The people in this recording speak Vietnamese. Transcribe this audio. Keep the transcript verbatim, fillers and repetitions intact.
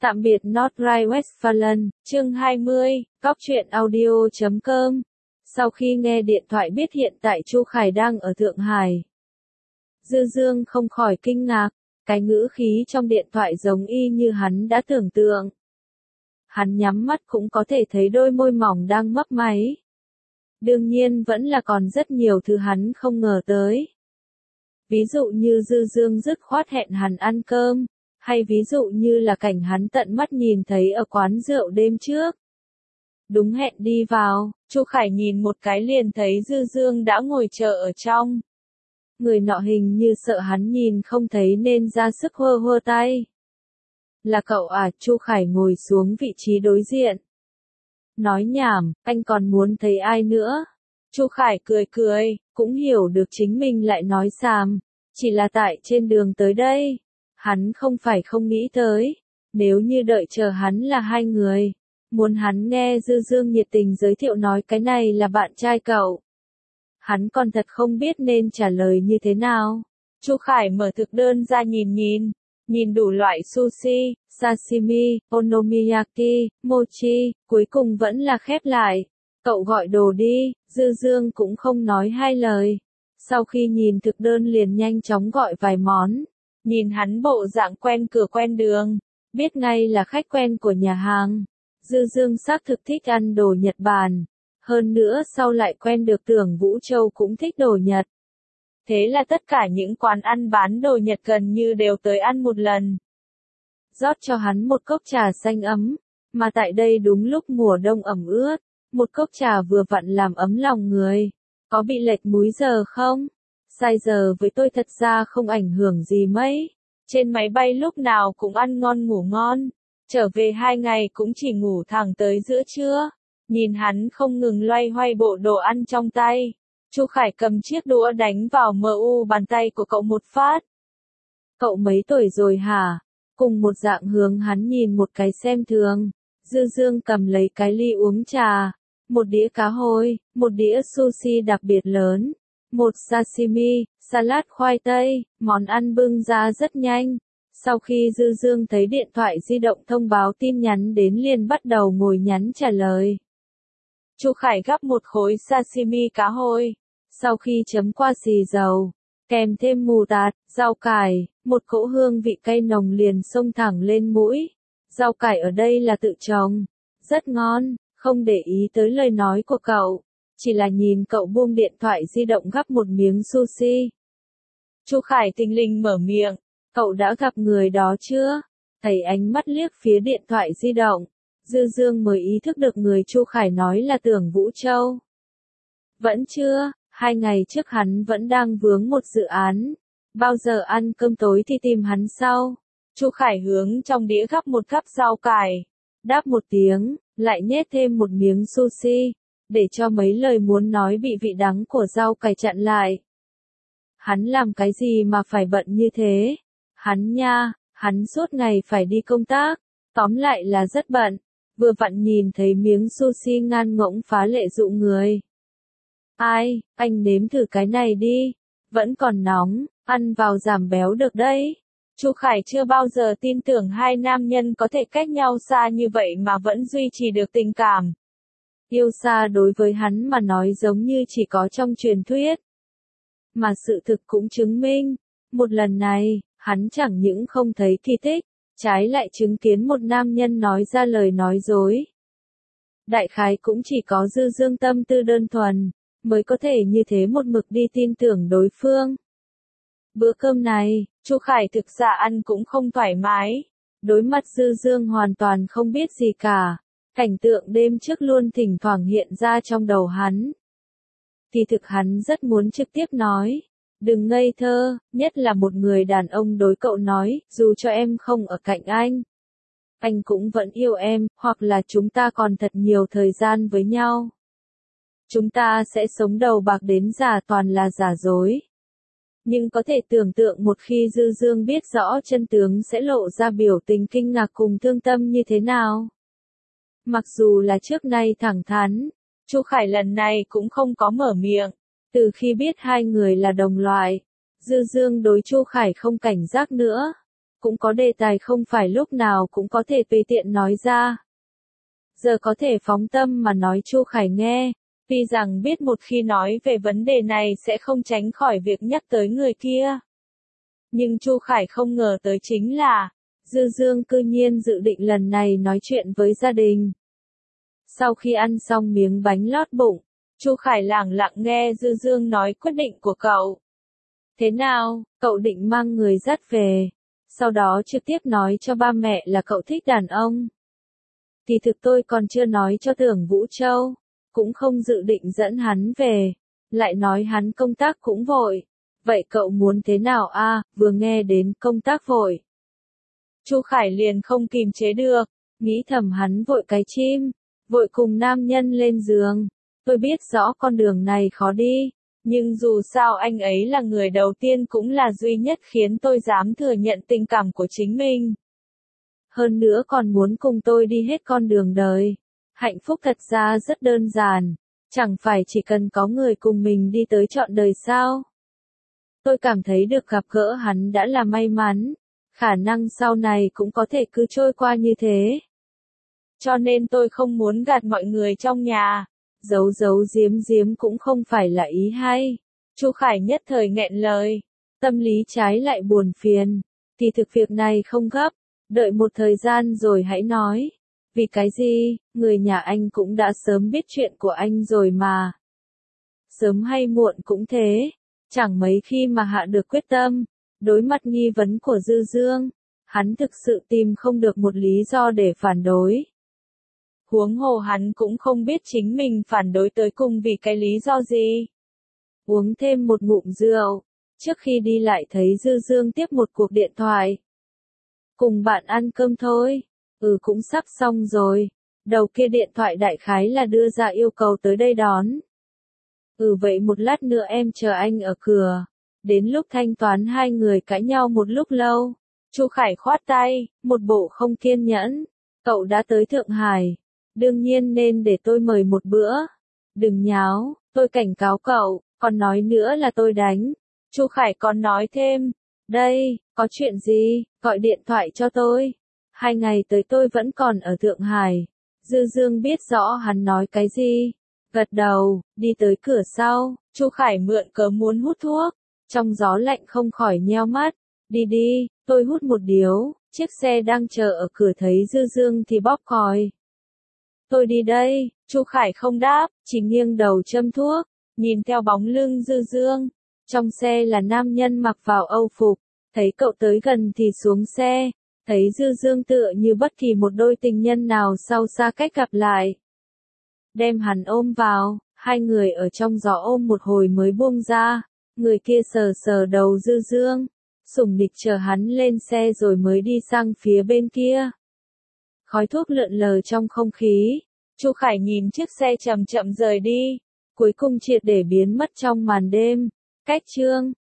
Tạm biệt Nordrhein-Westfalen, chương hai mươi, Cóc truyện audio chấm com. Sau khi nghe điện thoại biết hiện tại Chu Khải đang ở Thượng Hải, Dư Dương không khỏi kinh ngạc, cái ngữ khí trong điện thoại giống y như hắn đã tưởng tượng. Hắn nhắm mắt cũng có thể thấy đôi môi mỏng đang mấp máy. Đương nhiên vẫn là còn rất nhiều thứ hắn không ngờ tới. Ví dụ như Dư Dương dứt khoát hẹn hắn ăn cơm, hay ví dụ như là cảnh hắn tận mắt nhìn thấy ở quán rượu đêm trước. Đúng hẹn đi vào, Chu Khải nhìn một cái liền thấy Dư Dương đã ngồi chờ ở trong. Người nọ hình như sợ hắn nhìn không thấy nên ra sức hơ hơ tay. Là cậu à? Chu Khải ngồi xuống vị trí đối diện. Nói nhảm, anh còn muốn thấy ai nữa? Chu Khải cười cười, cũng hiểu được chính mình lại nói xàm, chỉ là tại trên đường tới đây. Hắn không phải không nghĩ tới, nếu như đợi chờ hắn là hai người, muốn hắn nghe Dư Dương nhiệt tình giới thiệu nói cái này là bạn trai cậu. Hắn còn thật không biết nên trả lời như thế nào. Chu Khải mở thực đơn ra nhìn nhìn, nhìn đủ loại sushi, sashimi, onomiyaki, mochi, cuối cùng vẫn là khép lại. Cậu gọi đồ đi, Dư Dương cũng không nói hai lời. Sau khi nhìn thực đơn liền nhanh chóng gọi vài món. Nhìn hắn bộ dạng quen cửa quen đường, biết ngay là khách quen của nhà hàng. Dư Dương xác thực thích ăn đồ Nhật Bản. Hơn nữa sau lại quen được Tưởng Vũ Châu cũng thích đồ Nhật. Thế là tất cả những quán ăn bán đồ Nhật gần như đều tới ăn một lần. Rót cho hắn một cốc trà xanh ấm, mà tại đây đúng lúc mùa đông ẩm ướt, một cốc trà vừa vặn làm ấm lòng người. Có bị lệch múi giờ không? Sai giờ với tôi thật ra không ảnh hưởng gì mấy. Trên máy bay lúc nào cũng ăn ngon ngủ ngon. Trở về hai ngày cũng chỉ ngủ thẳng tới giữa trưa. Nhìn hắn không ngừng loay hoay bộ đồ ăn trong tay. Chu Khải cầm chiếc đũa đánh vào mờ u bàn tay của cậu một phát. Cậu mấy tuổi rồi hả? Cùng một dạng hướng hắn nhìn một cái xem thường. Dư Dương cầm lấy cái ly uống trà. Một đĩa cá hồi, một đĩa sushi đặc biệt lớn. Một sashimi, salad khoai tây, món ăn bưng ra rất nhanh. Sau khi Dư Dương thấy điện thoại di động thông báo tin nhắn đến liền bắt đầu ngồi nhắn trả lời. Chu Khải gắp một khối sashimi cá hồi. Sau khi chấm qua xì dầu, kèm thêm mù tạt, rau cải, một cỗ hương vị cay nồng liền xông thẳng lên mũi. Rau cải ở đây là tự trồng, rất ngon, không để ý tới lời nói của cậu. Chỉ là nhìn cậu buông điện thoại di động gắp một miếng sushi. Chu Khải thình lình mở miệng, cậu đã gặp người đó chưa? Thấy ánh mắt liếc phía điện thoại di động, Dư Dương mới ý thức được người Chu Khải nói là Tưởng Vũ Châu. Vẫn chưa, hai ngày trước hắn vẫn đang vướng một dự án. Bao giờ ăn cơm tối thì tìm hắn sau. Chu Khải hướng trong đĩa gắp một gắp rau cải. Đáp một tiếng, lại nhét thêm một miếng sushi. Để cho mấy lời muốn nói bị vị đắng của rau cải chặn lại. Hắn làm cái gì mà phải bận như thế? Hắn nha, hắn suốt ngày phải đi công tác, tóm lại là rất bận. Vừa vặn nhìn thấy miếng sushi ngan ngỗng phá lệ dụ người. Ai, anh nếm thử cái này đi, vẫn còn nóng, ăn vào giảm béo được đấy. Chu Khải chưa bao giờ tin tưởng hai nam nhân có thể cách nhau xa như vậy mà vẫn duy trì được tình cảm. Yêu xa đối với hắn mà nói giống như chỉ có trong truyền thuyết. Mà sự thực cũng chứng minh, một lần này, hắn chẳng những không thấy kỳ tích, trái lại chứng kiến một nam nhân nói ra lời nói dối. Đại khái cũng chỉ có Dư Dương tâm tư đơn thuần, mới có thể như thế một mực đi tin tưởng đối phương. Bữa cơm này, Chu Khải thực ra ăn cũng không thoải mái. Đối mặt Dư Dương hoàn toàn không biết gì cả. Cảnh tượng đêm trước luôn thỉnh thoảng hiện ra trong đầu hắn. Thì thực hắn rất muốn trực tiếp nói. Đừng ngây thơ, nhất là một người đàn ông đối cậu nói, dù cho em không ở cạnh anh. Anh cũng vẫn yêu em, hoặc là chúng ta còn thật nhiều thời gian với nhau. Chúng ta sẽ sống đầu bạc đến già toàn là giả dối. Nhưng có thể tưởng tượng một khi Dư Dương biết rõ chân tướng sẽ lộ ra biểu tình kinh ngạc cùng thương tâm như thế nào. Mặc dù là trước nay thẳng thắn, Chu Khải lần này cũng không có mở miệng. Từ khi biết hai người là đồng loại, Dư Dương đối Chu Khải không cảnh giác nữa. cũng có đề tài không phải lúc nào cũng có thể tùy tiện nói ra. Giờ có thể phóng tâm mà nói Chu Khải nghe, vì rằng biết một khi nói về vấn đề này sẽ không tránh khỏi việc nhắc tới người kia. Nhưng Chu Khải không ngờ tới chính là, Dư Dương cư nhiên dự định lần này nói chuyện với gia đình. Sau khi ăn xong miếng bánh lót bụng, Chu Khải lẳng lặng nghe Dư Dương nói quyết định của cậu. Thế nào, cậu định mang người dắt về, sau đó trực tiếp nói cho ba mẹ là cậu thích đàn ông. Thì thực tôi còn chưa nói cho Tưởng Vũ Châu, cũng không dự định dẫn hắn về, lại nói hắn công tác cũng vội. Vậy cậu muốn thế nào a? À, vừa nghe đến công tác vội, Chu Khải liền không kìm chế được, nghĩ thầm hắn vội cái chim, vội cùng nam nhân lên giường. Tôi biết rõ con đường này khó đi, nhưng dù sao anh ấy là người đầu tiên cũng là duy nhất khiến tôi dám thừa nhận tình cảm của chính mình. Hơn nữa còn muốn cùng tôi đi hết con đường đời. Hạnh phúc thật ra rất đơn giản, chẳng phải chỉ cần có người cùng mình đi tới trọn đời sao? Tôi cảm thấy được gặp gỡ hắn đã là may mắn, khả năng sau này cũng có thể cứ trôi qua như thế. Cho nên tôi không muốn gạt mọi người trong nhà, giấu giấu giếm giếm cũng không phải là ý hay. Chu Khải nhất thời nghẹn lời, tâm lý trái lại buồn phiền, thì thực việc này không gấp, đợi một thời gian rồi hãy nói. Vì cái gì, người nhà anh cũng đã sớm biết chuyện của anh rồi mà. Sớm hay muộn cũng thế, chẳng mấy khi mà hạ được quyết tâm, đối mặt nghi vấn của Dư Dương, hắn thực sự tìm không được một lý do để phản đối. Huống hồ hắn cũng không biết chính mình phản đối tới cùng vì cái lý do gì. Uống thêm một ngụm rượu, trước khi đi lại thấy Dư Dương tiếp một cuộc điện thoại. Cùng bạn ăn cơm thôi. Ừ cũng sắp xong rồi. Đầu kia điện thoại đại khái là đưa ra yêu cầu tới đây đón. Ừ vậy một lát nữa em chờ anh ở cửa. Đến lúc thanh toán hai người cãi nhau một lúc lâu. Chu Khải khoát tay, một bộ không kiên nhẫn. Cậu đã tới Thượng Hải. Đương nhiên nên để tôi mời một bữa. Đừng nháo, tôi cảnh cáo cậu, còn nói nữa là tôi đánh. Chu Khải còn nói thêm. Đây, có chuyện gì, gọi điện thoại cho tôi. Hai ngày tới tôi vẫn còn ở Thượng Hải. Dư Dương biết rõ hắn nói cái gì. Gật đầu, đi tới cửa sau, Chu Khải mượn cớ muốn hút thuốc. Trong gió lạnh không khỏi nheo mắt. Đi đi, tôi hút một điếu. Chiếc xe đang chờ ở cửa thấy Dư Dương thì bóp còi. Tôi đi đây, Chu Khải không đáp, chỉ nghiêng đầu châm thuốc, nhìn theo bóng lưng Dư Dương. Trong xe là nam nhân mặc vào âu phục, thấy cậu tới gần thì xuống xe. Thấy Dư Dương tựa như bất kỳ một đôi tình nhân nào sau xa cách gặp lại. Đem hắn ôm vào, hai người ở trong gió ôm một hồi mới buông ra, người kia sờ sờ đầu Dư Dương, sủng nịch chờ hắn lên xe rồi mới đi sang phía bên kia. Khói thuốc lượn lờ trong không khí, Chu Khải nhìn chiếc xe chậm chậm rời đi, cuối cùng triệt để biến mất trong màn đêm. Cách chương